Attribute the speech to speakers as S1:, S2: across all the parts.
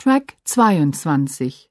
S1: Track 22.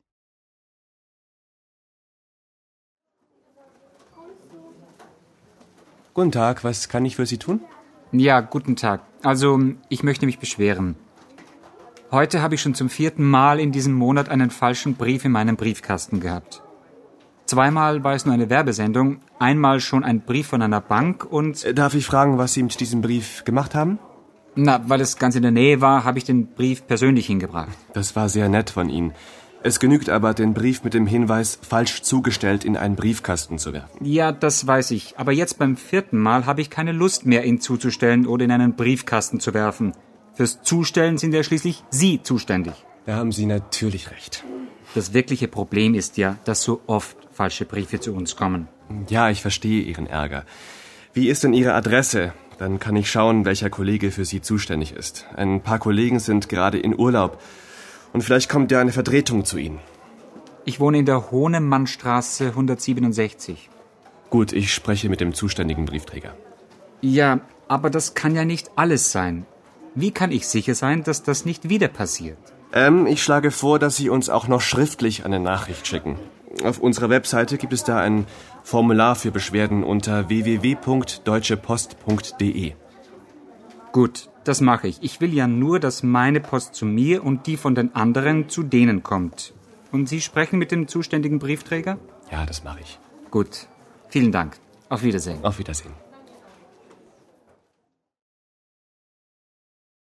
S2: Guten Tag, was kann ich für Sie tun?
S3: Ja, guten Tag. Also, ich möchte mich beschweren. Heute habe ich schon zum 4. Mal in diesem Monat einen falschen Brief in meinem Briefkasten gehabt. 2-mal war es nur eine Werbesendung, einmal schon ein Brief von einer Bank und...
S2: Darf ich fragen, was Sie mit diesem Brief gemacht haben?
S3: weil es ganz in der Nähe war, habe ich den Brief persönlich hingebracht.
S2: Das war sehr nett von Ihnen. Es genügt aber, den Brief mit dem Hinweis, falsch zugestellt, in einen Briefkasten zu werfen.
S3: Ja, das weiß ich. Aber jetzt beim 4. Mal habe ich keine Lust mehr, ihn zuzustellen oder in einen Briefkasten zu werfen. Fürs Zustellen sind ja schließlich Sie zuständig.
S2: Da haben Sie natürlich recht.
S3: Das wirkliche Problem ist ja, dass so oft falsche Briefe zu uns kommen.
S2: Ja, ich verstehe Ihren Ärger. Wie ist denn Ihre Adresse? Dann kann ich schauen, welcher Kollege für Sie zuständig ist. Ein paar Kollegen sind gerade in Urlaub. Und vielleicht kommt ja eine Vertretung zu Ihnen.
S3: Ich wohne in der Hohnemannstraße 167.
S2: Gut, ich spreche mit dem zuständigen Briefträger.
S3: Ja, aber das kann ja nicht alles sein. Wie kann ich sicher sein, dass das nicht wieder passiert?
S2: Ich schlage vor, dass Sie uns auch noch schriftlich eine Nachricht schicken. Auf unserer Webseite gibt es da ein Formular für Beschwerden unter www.deutschepost.de.
S3: Gut, das mache ich. Ich will ja nur, dass meine Post zu mir und die von den anderen zu denen kommt. Und Sie sprechen mit dem zuständigen Briefträger?
S2: Ja, das mache ich.
S3: Gut, vielen Dank. Auf Wiedersehen.
S2: Auf Wiedersehen.